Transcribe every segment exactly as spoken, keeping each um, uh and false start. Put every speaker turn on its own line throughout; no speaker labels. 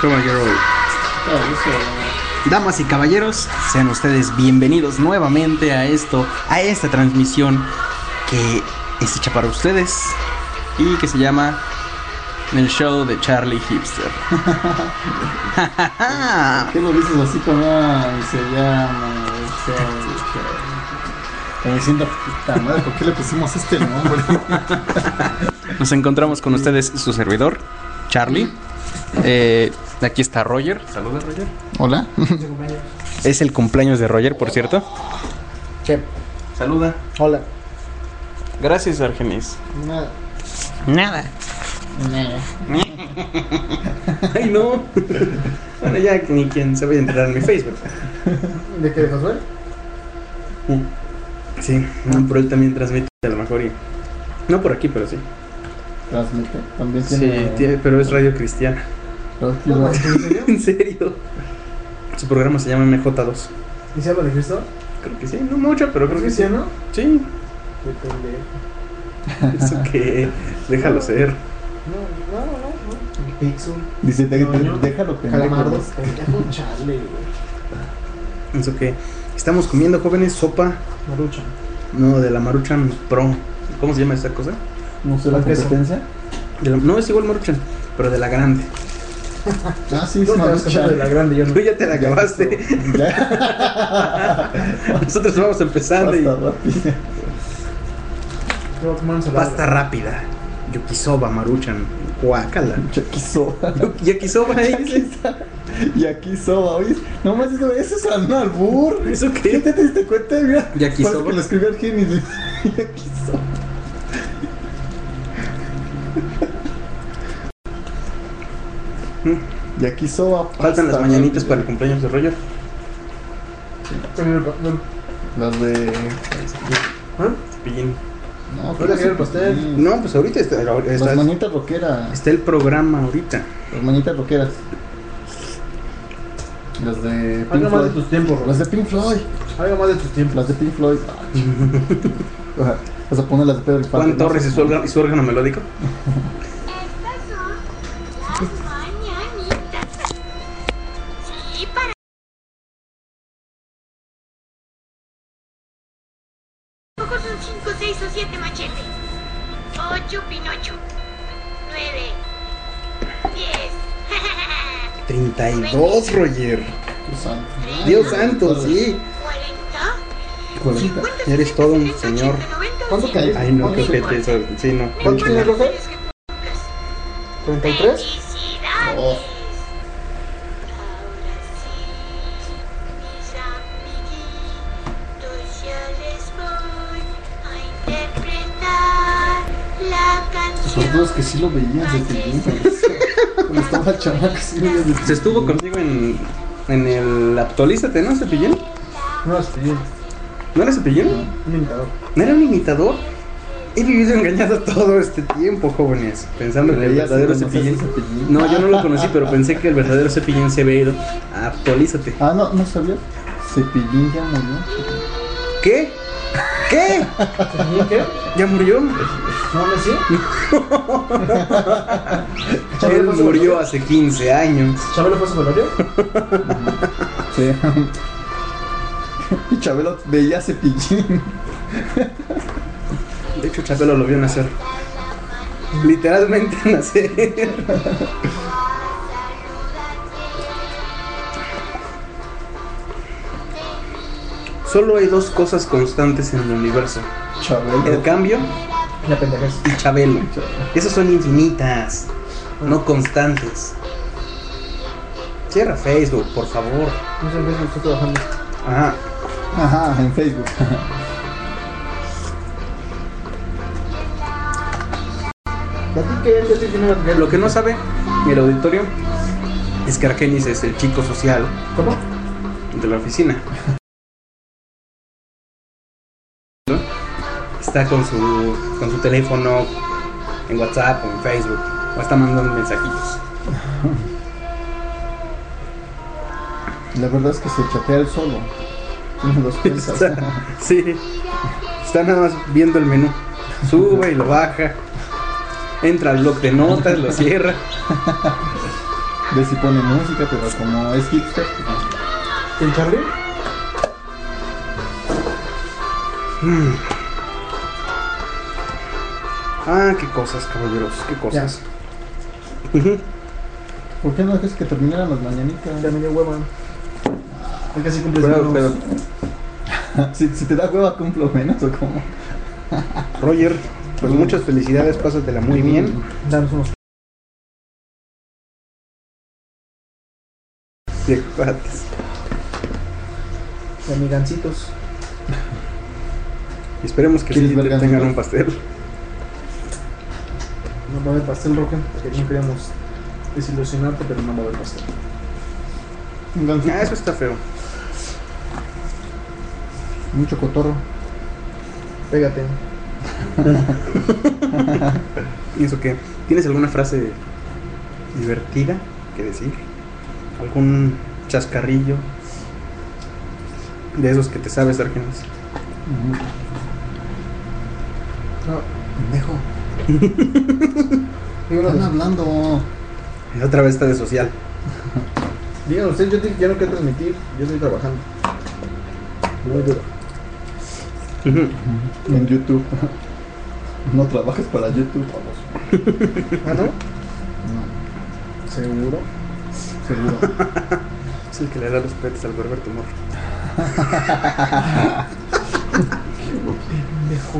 Caballero. Damas y caballeros, sean ustedes bienvenidos nuevamente a esto, a esta transmisión que es hecha para ustedes y que se llama El Show de Charlie Hipster.
¿Qué lo dices así como se llama? Como diciendo, puta madre, ¿por qué le pusimos este nombre?
Nos encontramos con ustedes, su servidor, Charlie. Eh, aquí está Roger. Saluda, Roger.
Hola.
Es el cumpleaños de Roger, por cierto.
Che.
Saluda.
Hola.
Gracias, Argenis.
Nada.
Nada.
Nada.
Ay, no. Bueno, ya ni quien se vaya a entrar en mi Facebook.
¿De qué, de Josué?
Sí, no, pero él también transmite a lo mejor y... No por aquí, pero sí.
Transmite. También
Sí,
tiene...
tiene, pero es radio cristiana.
No, ¿en serio?
¿En serio? Su programa se llama M J dos.
¿Y se habla de Cristo?
Creo que sí, no mucho, pero creo que sí.
¿Cristiano?
Sí.
Qué pendejo.
Eso que... Déjalo ser.
No, no, no, no.
Pixel.
Dice, de, de,
No,
déjalo pendejo.
Calamardo. Pendejo, chale, güey.
Eso que... Estamos comiendo, jóvenes, sopa...
Maruchan.
No, de la Maruchan Pro. ¿Cómo se llama esta cosa?
¿No sé la
¿Cuál queso?
competencia?
De la- no, es igual Maruchan, pero de la grande.
Ah, sí,
No
es
te vas a comer de la grande, yo no.
Tú ya te la acabaste.
Ya.
Nosotros vamos empezando y...
Pasta rápida.
Te voy a tomar ensalada.
Pasta rápida. Yukisoba, Maruchan. Guácala.
Yakisoba.
Yakisoba, ¿eh?
Yakisoba, ¿oís? No más, eso, eso es un albur.
¿Eso
¿Qué
qué?
te diste cuenta? Mira,
Yakisoba.
parece que lo escribió Argenis. Yakisoba. Yakisoba.
Faltan las
pasta
mañanitas
rápida.
para el cumpleaños de Roger.
Las de...
¿Ah?
Cepillín.
No,
¿Ahorita quiere el pastel?
No, pues ahorita está, está,
Las manitas rockeras.
está el programa ahorita.
Las manitas rockeras. Las de
Algo
Pink
más de
Floyd.
tus tiempos,
Las de Pink Floyd.
Algo más de tus tiempos.
Las de Pink Floyd. Ajá. Vas a poner las de Pedro Infante.
Juan
¿no?
Torres y su, órgano, y su órgano melódico.
Estas son las mañanitas. Sí, para... Poco son cinco, seis o siete machete. Ocho Pinocho. Nueve. Diez.
treinta y dos, Roger.
Dios santo.
Dios santo, sí.
Cuarenta.
Híjole.
Cincuenta,
Eres todo un
setenta,
señor.
ochenta, noventa,
¿Cuánto
cien.
caes?
Ay, no, qué
¿Cuánto?
pete eso. Sí, no.
¿Cuánto tiene Roger?
¿treinta y
¿treinta y tres?
Felicidades.
Oh.
Ahora sí, mis amiguitos, ya les voy a interpretar la
Sobre todo es
canción.
que sí lo veías desde el inicio. Cuando estaba chamaca, sí veías desde
Se estuvo contigo en, en el Actualízate, ¿no, Cepillín?
No, es bien.
¿No era Cepillín?
Un imitador.
¿No era un imitador? He vivido engañado todo este tiempo, jóvenes, pensando que el
Veías y
verdadero
conocías
Cepillín...
a Cepillín.
No, yo no lo conocí, pero pensé que el verdadero Cepillín se había ido a Actualízate.
Ah, no, no sabía. Cepillín ya murió.
¿Qué? ¿Qué?
¿Y qué?
¿Ya murió?
¿No me sí?
Él murió hace quince años.
¿Chabelo fue su velorio?
Sí. Y Chabelo veía a Cepillín.
De hecho, Chabelo lo vio nacer. Literalmente nacer. Solo hay dos cosas constantes en el universo:
Chabelo.
el cambio
La pendejez.
y Chabelo. Esas son infinitas, no constantes. Cierra Facebook, por favor.
No sé, ves, estoy trabajando.
Ajá.
Ajá, en Facebook.
¿Y a ti qué? ¿Qué estoy diciendo?
Lo que no sabe el auditorio es que Argenis es el chico social
¿Cómo?
de la oficina. ¿No? Está con su, con su teléfono en WhatsApp o en Facebook, o está mandando mensajitos.
La verdad es que se chatea él solo. Tiene dos cuentas.
Está, sí, está nada más viendo el menú. Sube y lo baja. Entra al bloc de notas, lo cierra.
Ves si pone música, pero como es hipster, pues no.
¿El Charlie?
Mm. Ah, qué cosas, caballeros, qué cosas. Ujú.
¿Por qué no dejas que terminaran las mañanitas?
Ya me dio hueva. Es que así cumples
Pero,
menos.
pero,
Si, si te da hueva, cumplo menos o cómo.
Roger, pues muchas felicidades, pásatela muy bien.
Danos unos.
De cuates.
De amigancitos.
Y esperemos que sí
¿Quieres ver
tengan
gancitos?
un pastel.
No va a haber pastel, Roque, porque no queríamos desilusionarte, pero no va a haber pastel.
Un gansito.
Ah, eso está feo.
Mucho cotorro.
Pégate.
¿Y eso qué? ¿Tienes alguna frase divertida que decir? ¿Algún chascarrillo? De esos que te sabes, Argenis.
No.
Pendejo.
Digo,
Están
no,
hablando.
Y otra vez está de social.
digan ustedes, yo dije que ya no quiero transmitir, yo estoy trabajando. Muy duro.
Ujú.
En YouTube. No trabajes para YouTube, vamos.
¿Ah, no?
No,
¿Seguro?
seguro.
Es el que le da los petes al Berber Tumor.
Pendejo.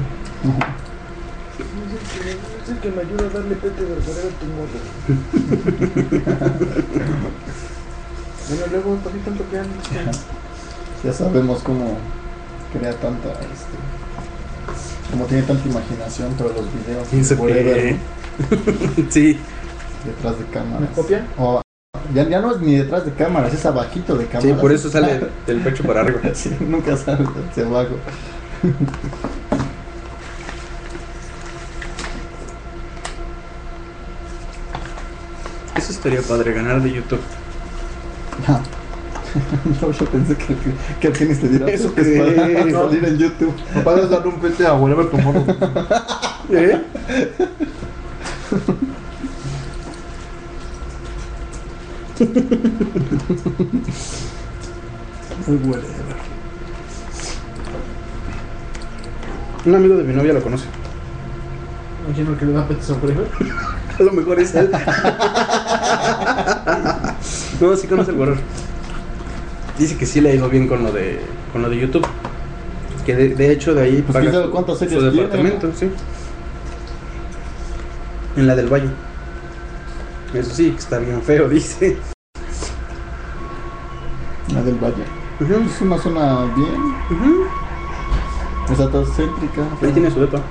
Es el que me ayuda a darle pete de verdadero tumor. Bueno, luego, ¿por qué tanto que han?
Ya sabemos cómo crea tanta, este, como tiene tanta imaginación para los videos.
¿Y eso
Puede
qué?
verlo
Sí.
detrás de cámaras.
¿Me copia?
O, ya, ya no es ni detrás de cámaras, es abajito de
Sí,
cámaras.
por eso sale del pecho para arriba.
Sí, nunca sale hacia abajo.
Eso estaría padre, ganar de YouTube.
No, yo pensé que, que, que Argenis te dirá
¿Eso
que es
qué?
para
No.
salir en YouTube.
Papá, es darle un pete a Whatever Tomorrow.
¿Eh?
Muy bueno.
Un amigo de mi novia lo conoce.
Imagino que le da petes a Whatever.
A lo mejor es él. No, sí conoce el Borrer. Dice que sí le ha ido bien con lo de con lo de YouTube. Que de, de hecho de ahí
Pues
paga
quién sabe
su-
cuántas
su
series tiene,
departamento, sí. En la del Valle. Eso sí, que está bien feo, dice.
La del Valle.
Ujú,
Es una zona bien.
ujú.
Está tan céntrica.
Ahí tiene su depa.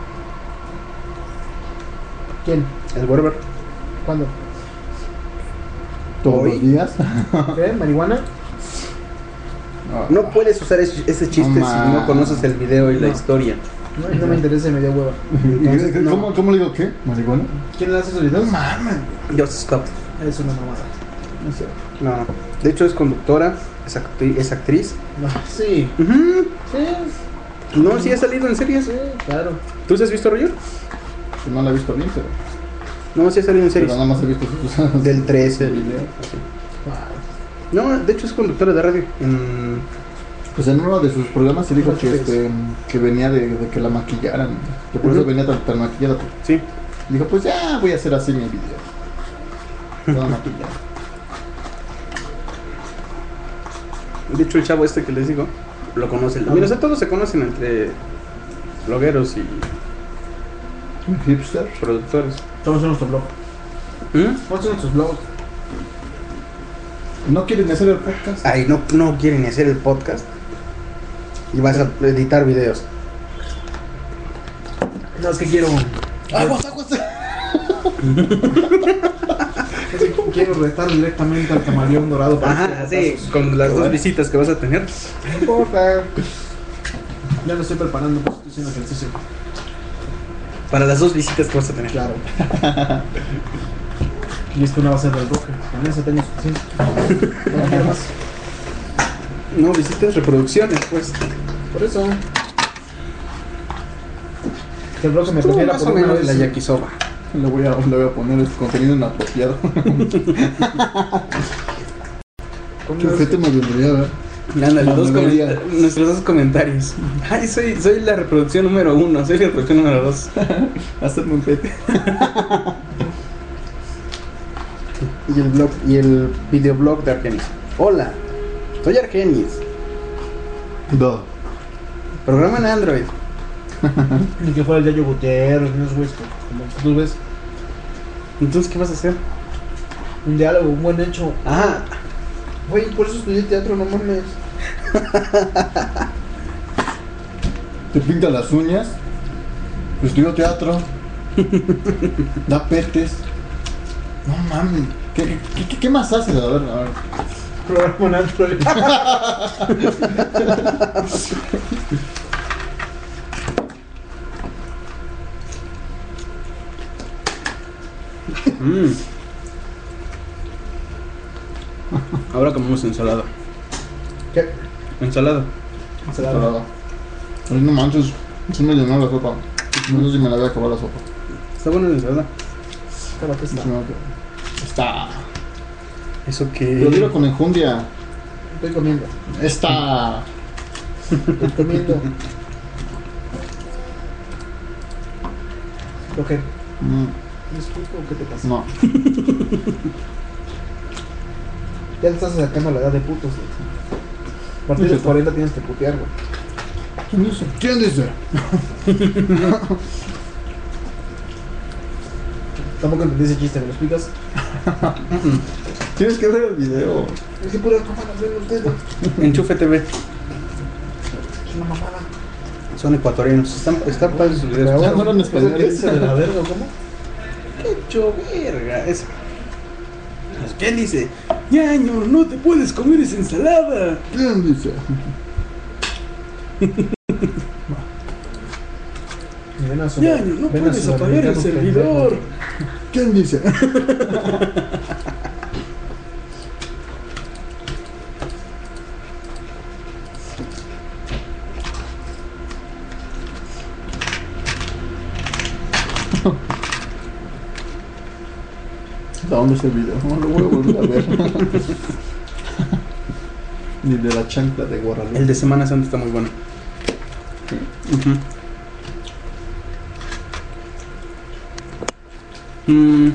¿Quién?
El Borber.
¿Cuándo?
Todos
Hoy.
los días.
¿Qué? ¿Marihuana?
No puedes usar ese, ese chiste
No
si no
mames.
conoces el video y la
No.
historia.
No, no me interesa y me dio hueva.
Entonces, no.
¿Cómo, ¿Cómo le digo qué? ¿Marihuana?
¿Quién le hace esos videos?
mames.
Joseph Scott.
Es una mamada.
No sé.
No, no. De hecho es conductora, es, actri- es actriz.
No, sí.
Ujú.
Sí.
No, sí ha salido en series.
Sí, claro.
¿Tú sí has visto Roger?
No la he visto bien, pero,
No, sí ha salido en
pero
series.
nada más he visto sus
Del trece.
video.
Wow.
No, de hecho es conductora de radio. En...
Pues en uno de sus programas se dijo
No,
que,
pues.
este, que venía de, de que la maquillaran. Que por eso
Ujú.
venía tan, tan maquillada.
Sí.
Dijo, pues ya voy a hacer así mi video. Toda maquillada.
De hecho el chavo este que les digo, lo conocen. Mira, o sea, todos se conocen entre blogueros y
Un hipster.
productores.
Estamos en nuestro blog.
¿Mm?
¿Cuáles son nuestros blogs?
¿No quieren hacer el podcast?
Ay, no, no quieren ni hacer el podcast. Y vas a editar videos.
No, es que quiero.
¡Aguas, aguas!
Es que quiero retar directamente al camaleón dorado para
Ajá,
hacer
sí,
batazos.
con las dos
Bueno.
visitas que vas a tener.
No importa. Ya lo estoy preparando, pues estoy haciendo ejercicio.
Para las dos visitas que vas a tener.
Claro. Y es que una va a ser del Roque. Con esa tengo suficiente. No quiero más.
No, visitas, reproducciones, pues.
Por eso. Que el Roque me
Tú
prefiera
más
por
o
una
menos
vez.
la yakisoba.
Le voy a, le voy a poner este contenido inapropiado. Chufete me vendría a ver.
Ándale,
No,
dos
debería.
comenta- nuestros dos comentarios. Ay, soy, soy la reproducción número uno, soy la reproducción número dos.
Hacerme un pete.
Y el blog, y el videoblog de Argenis. Hola, soy Argenis.
Do.
Programa en Android.
Ni que fuera el Yayo Gutiérrez, unos güeyes que- como tú ves.
Entonces, ¿qué vas a hacer?
Un diálogo, un buen hecho.
Ah,
Güey, por eso estudié teatro, no mames.
Te pinta las uñas. Estudio teatro. Da petes. No mames. ¿Qué, qué, qué, qué más haces? A ver, a ver.
Programa en Android.
mm. Ahora comemos ensalada.
¿Qué?
Ensalada.
Ensalada. Ay, no manches. Sí me llenó la sopa. No sé si me la voy a acabar la sopa.
Está buena la ensalada.
Claro que
Sí
está.
me va a acabar. Está.
Eso
Pero dilo
que.
con enjundia.
Estoy comiendo.
Está.
Estoy comiendo. ¿Lo qué?
Mm,
¿Disculpa o qué te pasa?
no.
Ya te estás acercando a la edad de putos. güey. A partir de los cuarenta tienes que putear, güey.
¿Quién dice? ¿Quién dice?
Tampoco entendí ese chiste, ¿me lo explicas?
Tienes que ver el video.
Es que pura cámara ven ustedes.
Enchufe T V.
Es una mamada.
Son ecuatorianos. Están, están padres sus videos.
Ya fueron
¿Es el que
españoles.
dice de la verga o cómo?
¡Qué hecho verga! Esa. ¿Quién dice? Ñaño, no te puedes comer esa ensalada.
¿Quién dice?
Ven a su-
Ñaño, no
ven a
puedes
su
apagar el
americano
servidor.
pendejo.
¿Quién dice? ¿De dónde es el video? No lo voy a volver a ver. Ni de la chancla de Guaralhupé.
El de Semana Santa está muy bueno. Ujú. Mm.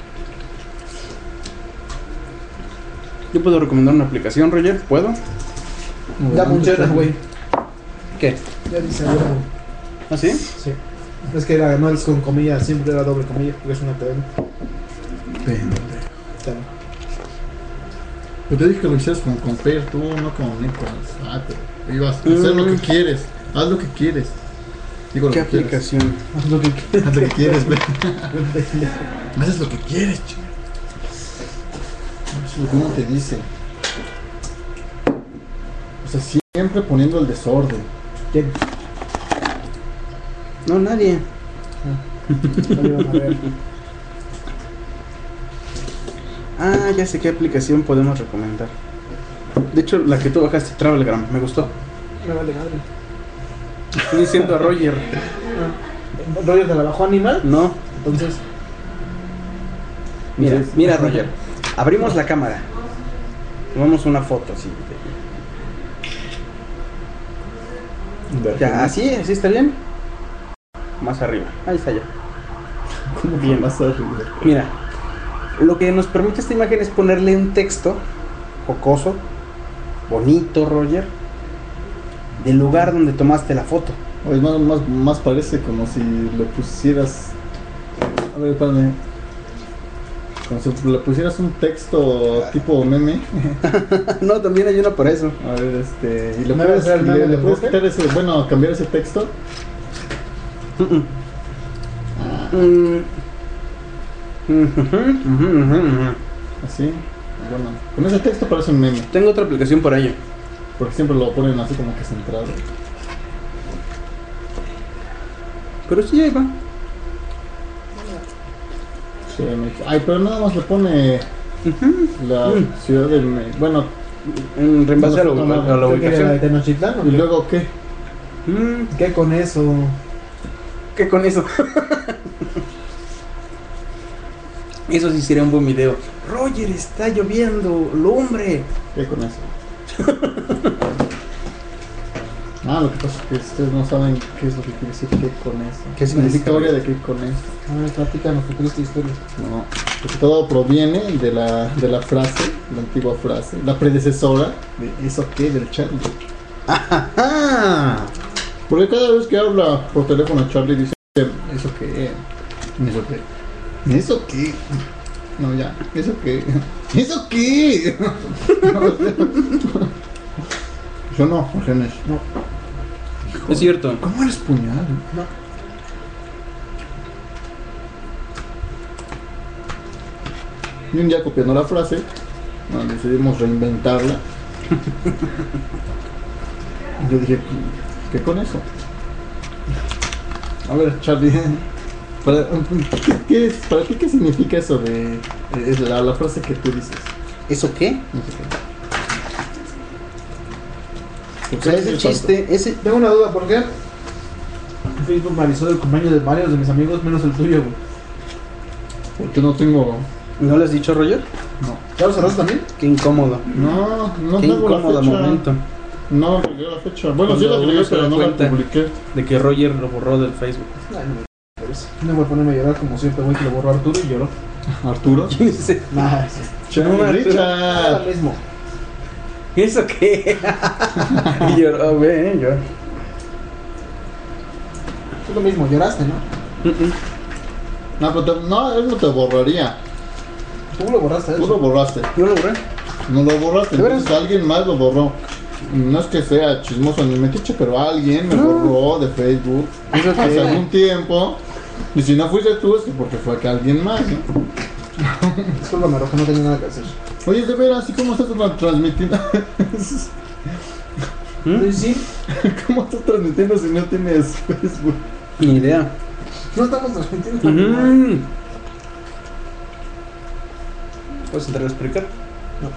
Yo puedo recomendar una aplicación, Roger. ¿Puedo?
Ya funciona, güey.
¿Qué?
Ya dice algo.
¿Ah, sí?
Sí. Es que era, no es con comillas, siempre era doble comilla, porque es una cadena. Claro.
Yo te dije que lo hicieras con, con Fer, tú, no con Nicolás. Ah, te ibas a hacer lo que quieres. Haz lo que quieres. Digo lo
¿Qué
que quieres.
aplicación?
Haz lo que
Haz lo que quieres, ve.
quieras.
Haces lo que quieres, chico. Eso es lo que uno te dice. O sea, siempre poniendo el desorden.
¿Quién?
No, nadie.
No le iban a ver.
Ah, ya sé qué aplicación podemos recomendar. De hecho, la que tú bajaste, Travelgram, me gustó.
Me vale madre.
Estoy diciendo a Roger.
Ah, ¿Roger te la bajó animal?
No,
Entonces,
mira, mira, Roger. Abrimos la cámara. Tomamos una foto así. Ya, así, así está bien. Más arriba. Ahí está ya.
¿Cómo
Bien.
más arriba?
Mira, lo que nos permite esta imagen es ponerle un texto jocoso, bonito, Roger, del lugar donde tomaste la foto.
Oye, más, más, más parece como si le pusieras. A ver, espérame. Como si le pusieras un texto tipo meme.
No, también hay uno para eso.
A ver, este. Y le
¿Me
puedes,
vas a hacer el meme
le, le
del
puedes
bote?
quitar ese. Bueno, cambiar ese texto.
Mm. Mm, ujú, ujú, ujú, ujú.
Así. Bueno, con ese texto parece un meme.
Tengo otra aplicación para ello.
Porque siempre lo ponen así como que centrado.
Pero sí, ahí va.
Sí, me- Ay, pero nada más le pone
Ujú.
la
Mm.
ciudad de. Me- Bueno,
En reemplazo a la,
No, no,
a la
¿qué quería, la de
ubicación.
Tenochtitlán o
¿y
qué?
luego qué?
Mm,
¿Qué con eso?
¿Qué con eso? Eso sí sería un buen video. Roger, está lloviendo lumbre.
¿Qué con eso? Ah, lo que pasa es que ustedes no saben qué es lo que quiere decir qué con eso.
¿Qué
La
significa?
historia de qué con eso.
Ah, platícanos tu triste historia.
No, porque todo proviene de la, de la frase, la antigua frase, la predecesora de eso qué del Charlie.
¡Ah!
Porque cada vez que habla por teléfono Charlie dice, ¿eso qué? ¿Eso qué? ¿Eso qué? No, ya, ¿eso qué? ¿Eso qué? Yo no, Genes.
No.
Es cierto.
¿Cómo eres puñal?
No.
Y un día copiando la frase, bueno, decidimos reinventarla. Y yo dije, ¿qué con eso? A ver, Charlie, ¿para, ¿qué, qué es, ¿para ti qué significa eso de, de la, la frase que tú dices?
¿Eso qué?
No sé qué.
O sea, ese chiste, ese...
Tengo una duda, ¿por qué? Facebook me avisó del cumpleaños de varios de mis amigos, menos el tuyo, güey.
Porque no tengo.
¿No le has dicho, Roger?
No.
¿Ya lo cerraste también?
Qué incómodo.
No, no
Qué
tengo la
incómodo
fecha.
momento
No agregué la fecha. Bueno, sí la
Cuando
agregué,
uno se
pero
da
no la
cuenta.
publiqué.
De que Roger lo borró del Facebook.
Ay, no me interesa. No voy a ponerme a llorar como siempre, güey, que lo borró Arturo y lloró.
Arturo.
¿Quién es ese?
Nah, eso.
Charlie
No,
Nada
Richard.
mismo.
¿Eso qué? Y lloró, güey, yo.
Es lo mismo, lloraste, ¿no?
Mm-mm.
No, pero te- no, él no te borraría.
Tú lo borraste,
Tú
eso.
lo borraste.
Yo lo borré.
No lo borraste.
¿De veras?
Entonces alguien más lo borró. No es que sea chismoso ni metiche, pero alguien me
No.
borró de Facebook
¿Eso
hace
qué?
algún tiempo. Y si no fuiste tú, es que porque fue que alguien más, ¿no?
Discúlpame, Roja, no tenía nada que hacer.
Oye, de veras, ¿y cómo estás tra- transmitiendo?
¿Mm?
Sí,
¿Cómo estás transmitiendo si no tienes Facebook?
Ni idea.
no estamos transmitiendo.
Mm. ¿Puedes entrar a explicar?
No.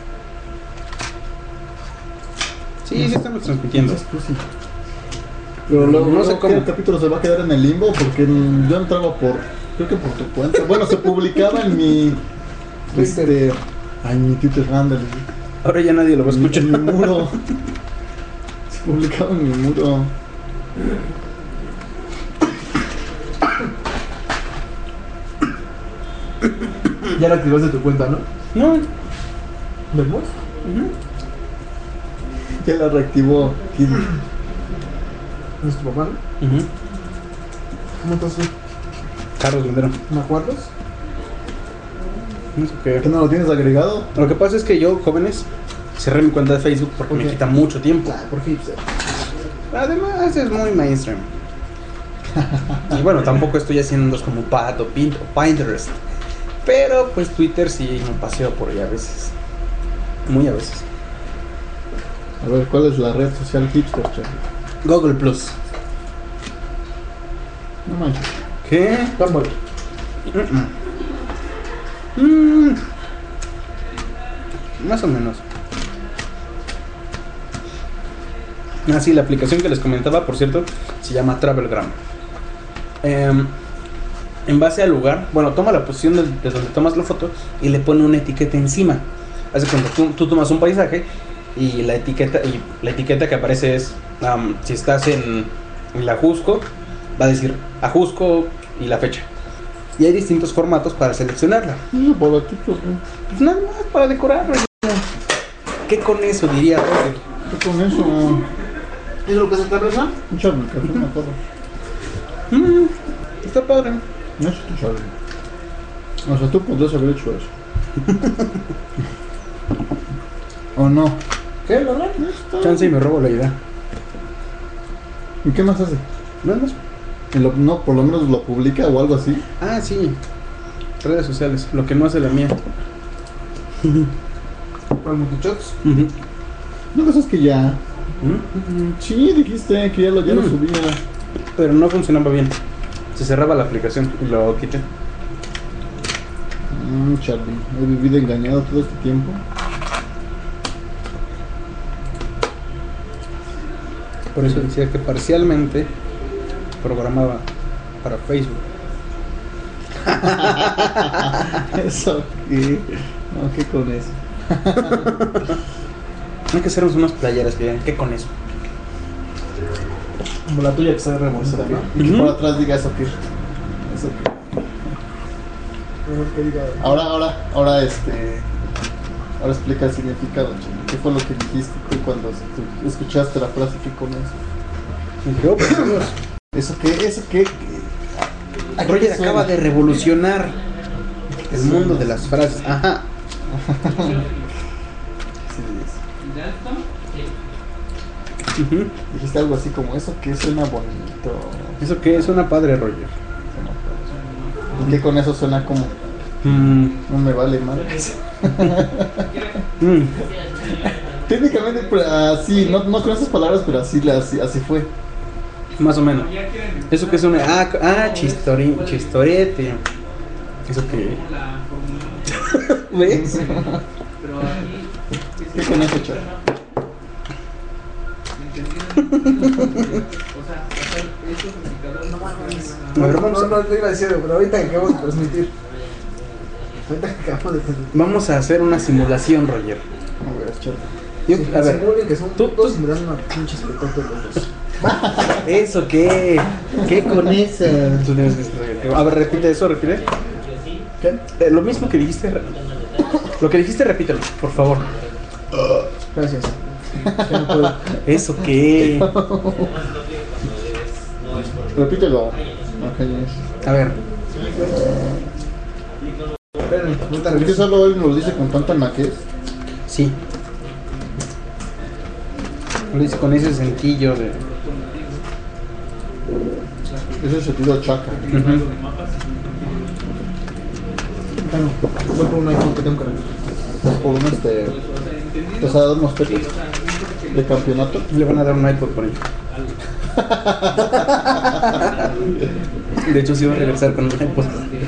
Sí, sí estamos transmitiendo.
Pues sí. Pero luego
No
no
sé
sé
cómo.
el capítulo se va a quedar en el limbo porque yo entraba por, creo que por tu cuenta. Bueno, se publicaba en mi, este, ay, mi Twitter handle,
Ahora ya nadie lo va a
en mi-
escuchar.
en mi muro. Se publicaba en mi muro.
Ya la activaste tu cuenta, ¿no?
No.
¿Vemos?
Ujú.
Ya la reactivó. Kid.
¿Es tu papá, no?
Ujú.
¿Cómo estás tú?
Carlos Lindero.
¿Me acuerdas?
No sé qué.
¿Qué no lo tienes agregado?
Lo que pasa es que yo, jóvenes, cerré mi cuenta de Facebook porque
¿Por
me
qué?
quita mucho tiempo.
Ah, por hipster.
Además es muy mainstream. Y bueno, tampoco estoy haciendo dos como Pat o Pint o Pinterest. Pero pues Twitter sí me paseo por ahí a veces. Muy a veces.
A ver, ¿cuál es la red social hipster, Charlie?
Google Plus.
No manches.
¿Qué?
Tumblr.
Mm. Más o menos. Ah, sí, la aplicación que les comentaba, por cierto, se llama Travelgram. Em, en base al lugar, bueno, toma la posición de, de donde tomas la foto y le pone una etiqueta encima. Hace cuando tú, tú tomas un paisaje y la etiqueta y la etiqueta que aparece es am, si estás en, en la Ajusco, va a decir Ajusco y la fecha. Y hay distintos formatos para seleccionarla.
No, por aquí, ¿por qué?
Pues nada más para decorar. ¿Qué con eso diría Roger?
¿Qué con eso?
¿Es lo que se te reza?
Mucha aplicación, me acuerdo.
Mm, está padre.
No es tu Charlie. O sea, tú podrías haber hecho eso. ¿O no?
¿Qué, la verdad?
Chance y me robo la idea.
¿Y qué más hace?
Nada más.
¿Y lo- no, por lo menos lo publica o algo así?
Ah, sí. Redes sociales. Lo que no hace la mía.
Para multichots.
Ujú.
No, pues es que ya.
Mm,
Sí, dijiste que ya lo, ya lo
Mm.
subía.
Pero no funcionaba bien. Se cerraba la aplicación y lo quité.
Mm, Charlie, he vivido engañado todo este tiempo.
Por eso decía que parcialmente programaba para Facebook.
Eso qué. No, ¿qué con eso?
Hay que hacernos unas playeras que digan, ¿qué con eso?
Como la tuya que está remolcada, ¿no?
Y que
Ujú.
por atrás diga eso qué. Eso qué.
Mejor que diga.
Ahora, ahora, ahora este. Ahora explica el significado, chico. ¿Qué fue lo que dijiste tú cuando tú escuchaste la frase que con eso?
Y dije, oh, por Dios.
¿Eso qué? ¿Eso qué? ¿A qué
Roger
te suena?
acaba de revolucionar el mundo de las frases. Ajá.
Sí, sí.
Ujú.
Dijiste algo así como eso que suena bonito.
¿Eso qué? Suena padre, Roger.
Suena padre. ¿Y qué con eso suena como?
Mm,
No me vale madre.
mm.
Técnicamente pero así, no, no con esas palabras, pero así, la- así, así fue.
Más o menos. ¿Eso qué suena? Ah, c- ah chistori, chistorete. ¿Eso qué? ¿Ves?
¿Qué con eso, chaval?
A ver,
No,
vamos
no,
a,
no, no iba a decir, pero ahorita que acabo de transmitir. Ahorita que acabo de transmitir.
vamos a hacer una simulación, Roger.
A ver, chaval.
Yo-
Sí,
a ver,
simulen que son
tú-
todos
tú-
simulando una pinche espectáculo los dos.
¿eso qué? ¿Qué con eso? Tú tienes que decir, a ver, repite eso, repite.
¿Qué?
Eh, lo mismo que dijiste. re- Lo que dijiste, repítelo, por favor.
Gracias. Ya no puedo.
¿Eso qué?
Repítelo. Ok, yes.
A ver.
Espérenme, ahorita
¿Por qué
regreso.
solo él nos lo dice con tanta naquez?
Sí. Lo dice con ese sentillo de.
Ese sentido chaca.
Ujú.
Bueno, voy por un iPhone que tengo que regresar.
Por un este. Te has dado unos pesos de campeonato.
Le van a dar un iPod por ello. De hecho, sí va a regresar con un iPod.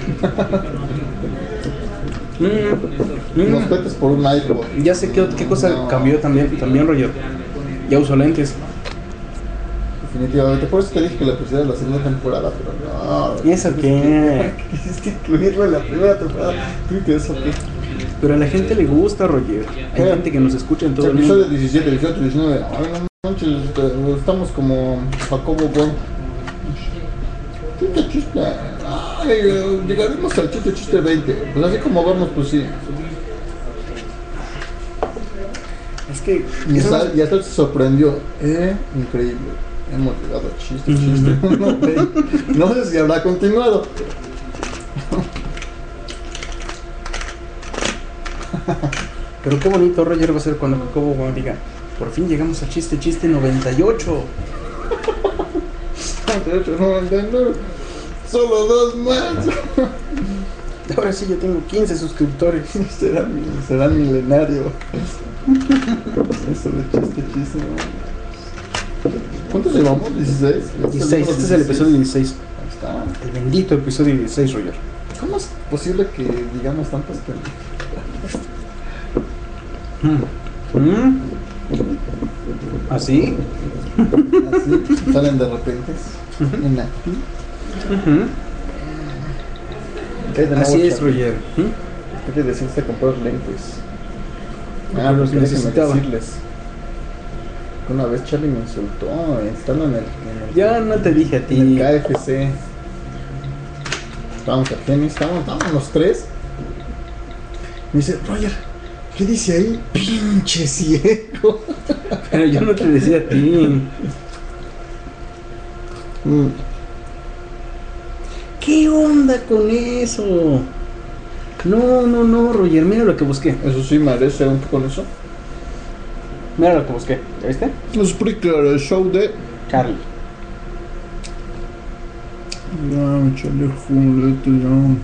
Mm, mm.
Unos pesos por un iPod.
Ya sé qué, qué cosa
No.
cambió también, también, Roger. Ya uso lentes.
Definitivamente. Por eso te dije que la pusieras la segunda temporada, pero no.
¿Y eso qué?
Quisiste incluirlo en la primera temporada. ¿Tú qué eso qué?
Pero a la gente le gusta, Roger. Hay
¿Qué?
gente que nos escucha en todo el
Episodio
mundo.
diecisiete, dieciocho, diecinueve. Ay, no manches, este, estamos como Jacobo Bon. Chiste, chiste. Ay, eh, llegaremos al chiste, chiste veinte. Pues así como vamos, pues sí.
Es que.
Y
eso
hasta,
no-
y hasta él se sorprendió. Eh, increíble. Hemos llegado al chiste, chiste. uno veinte. No sé si habrá continuado.
Pero qué bonito, Roger, va a ser cuando Jacobo Wong diga: por fin llegamos a chiste, chiste noventa y ocho.
noventa y ocho, noventa y nueve. Solo dos más.
Ahora sí, yo tengo quince suscriptores.
Será, mi- será milenario. Eso de chiste, chiste. ¿No? ¿Cuántos llevamos? ¿dieciséis?
dieciséis, este es el episodio dieciséis.
Ahí está.
El bendito episodio dieciséis, Roger.
¿Cómo es posible que digamos tantas pendejadas?
Mm. Mm. ¿Así?
Así salen de repente. En la-
Ujú.
¿Qué hay de nuevo,
Así es,
Charlie?
Roger. ¿Mm?
¿Qué te decidiste comprar lentes?
Porque
Ah,
los
porque déjenme
necesitaba.
decirles que una vez Charlie me insultó estando en el, en el,
Ya no te dije a
en el
ti.
K F C. Estábamos aquí, estábamos, estábamos los tres. Me dice, Roger, ¿qué dice ahí? Pinche ciego.
Pero yo no te decía a ti.
Mm,
¿Qué onda con eso? No, no, no, Roger, mira lo que busqué.
Eso sí merece un con eso.
Mira lo que busqué. ¿Ya viste?
Sprinkler, el show de.
Charlie.
Ya, Charlie Juliette, ya.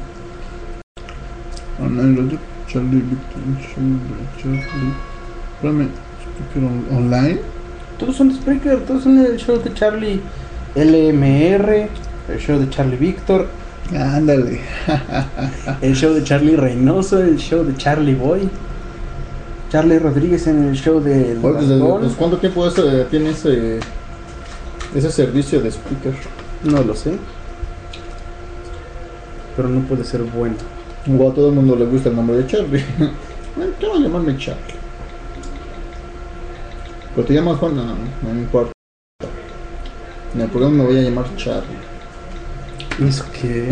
Anhelo de Charlie Victor, show de Charlie. Espérame, Sprinkler on- online.
Todos son de Spreaker, todos son el show de Charlie L M R, el show de Charlie Víctor,
Ándale.
el show de Charlie Reynoso, el show de Charlie Boy, Charlie Rodríguez en el show de El
Oye, ¿desde-
Ratón.
pues, ¿Cuánto tiempo es, eh, tiene ese, ese servicio de Spreaker?
No lo sé. pero no puede ser bueno.
O a todo el mundo le gusta el nombre de Charlie. Bueno, te voy a llamarme Charlie. Pero te llamas Juan, no, no, no me importa. En el programa me voy a llamar Charlie.
¿Y eso qué?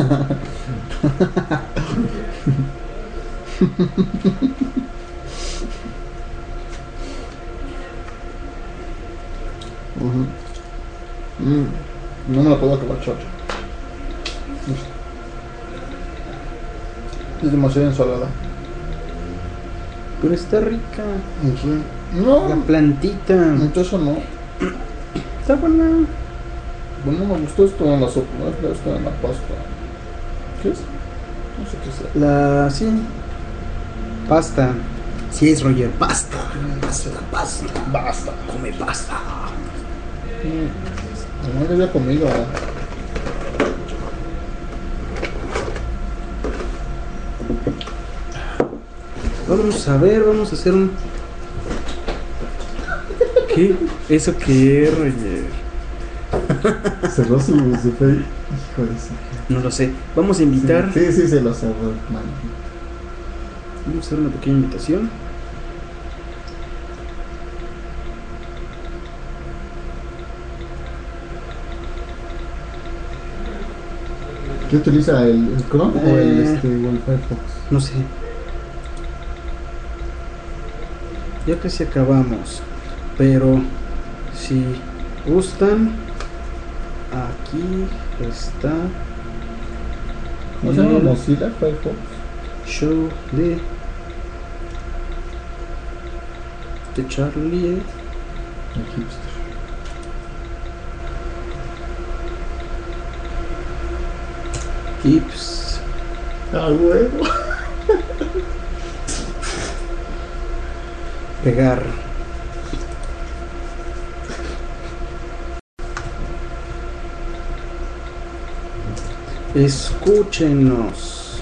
Uh-huh. Mm, no me la puedo acabar, Charlie. Es demasiado ensalada.
Pero está rica.
Sí. No,
La plantita.
entonces no.
Está buena.
Bueno, no me gustó esto en la sopa, ¿no? Esto en la pasta. ¿Qué es? No sé qué sea.
La... sí. Pasta. Sí es, Roger. Pasta. Pasta, pasta.
Basta.
Come pasta.
No le había comido. ¿eh?
Vamos a ver, vamos a hacer un... ¿Qué? ¿Eso qué es, Roger?
Cerró su, su fe. Hijo de su.
No lo sé. Vamos a invitar...
Sí, sí, se lo cerró, man.
Vamos a hacer una pequeña invitación.
¿Qué utiliza el, el Chrome o el,
Eh.
este, o el Firefox?
No sé. Ya casi acabamos. Pero si gustan, aquí está
¿No se llama
el
Mozilla Firefox?
show de de Charlie.
El hipster.
Tips.
Ah, huevo.
Pegar. Escúchenos.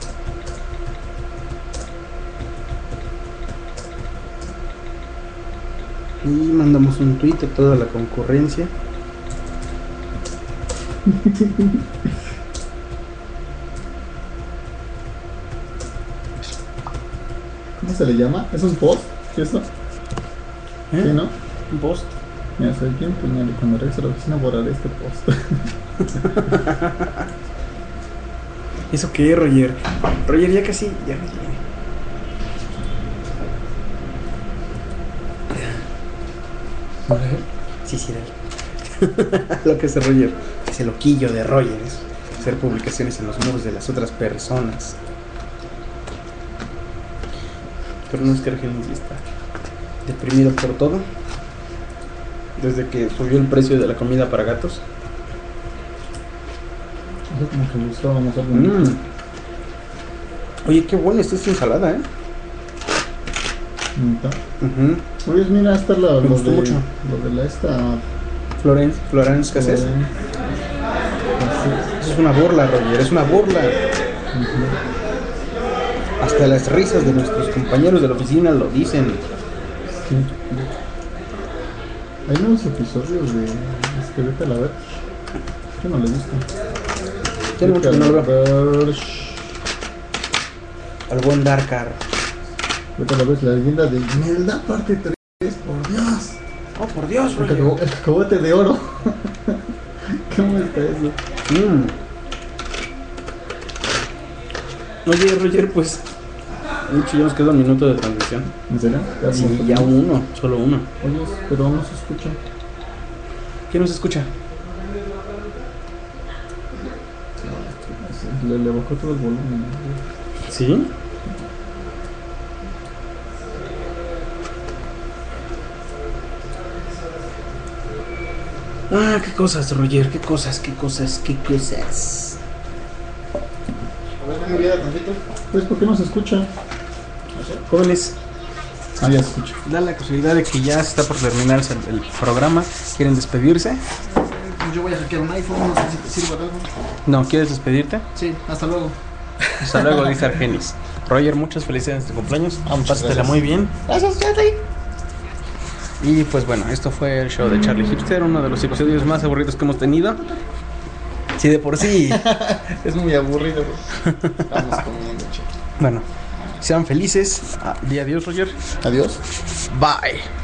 Y mandamos un tweet a toda la concurrencia.
¿Cómo se le llama? ¿Es un post? ¿Qué es eso?
¿Eh?
Sí, ¿no?
Un post.
Mira, soy quien puñal y cuando regrese a la oficina borraré este post.
¿Eso qué, Roger? Roger, ya casi, ya casi viene. Sí, sí, dale. Lo que hace Roger. Es el loquillo de Roger. Es hacer publicaciones en los muros de las otras personas. Pero no es que Argenis está deprimido por todo. Desde que subió el precio de la comida para gatos.
Eso como que buscábamos algo.
Mm. Oye, qué buena está esta ensalada, ¿eh?
Neta.
Uh-huh.
Oye, mira, está la,
Me
lo,
gustó
de,
mucho.
lo de la esta.
Florence, Florence Cassés.
lo de-
Eso es una burla, Roger, es una burla.
Ujú.
Hasta las risas de nuestros compañeros de la oficina lo dicen.
Sí. Hay nuevos episodios de este, vete a la ver. Yo no le he visto.
Tiene mucho que no lo veo.
ver.
Al buen Darkar.
Vete a la ver, la leyenda de Imelda, parte tres, por Dios.
Oh, por Dios,
El,
Roger.
cacao- el cacahuete de oro. ¿Cómo está eso?
Mm. Oye, Roger, pues. Mucho, ya nos queda un minuto de transmisión.
¿En serio? ¿Ya
Sí,
vamos a-
ya uno, solo uno.
Oye, pero no se escucha.
¿Quién nos escucha?
Le, le bajó todo el volumen.
¿Sí? Ah, qué cosas, Roger, qué cosas, qué cosas, qué cosas.
A ver, ¿me viera tantito? Pues, ¿por qué no se escucha?
Jóvenes,
Ah, ya se escucha.
da la casualidad de que ya se está por terminarse el, el programa. ¿Quieren despedirse?
Yo voy a hackear un iPhone, no sé si te sirva de algo.
No, ¿quieres despedirte?
Sí, hasta luego.
Hasta luego, dice Argenis. Roger, muchas felicidades de cumpleaños.
Ah, muchas
Pásatela
gracias.
muy bien.
Gracias, Charlie.
Y pues bueno, esto fue el show de Charlie Hipster, uno de los episodios más aburridos que hemos tenido. Si de por sí.
Es muy aburrido, güey. Estamos comiendo, chico.
Bueno, sean felices. Ah, di adiós, Roger.
Adiós.
Bye.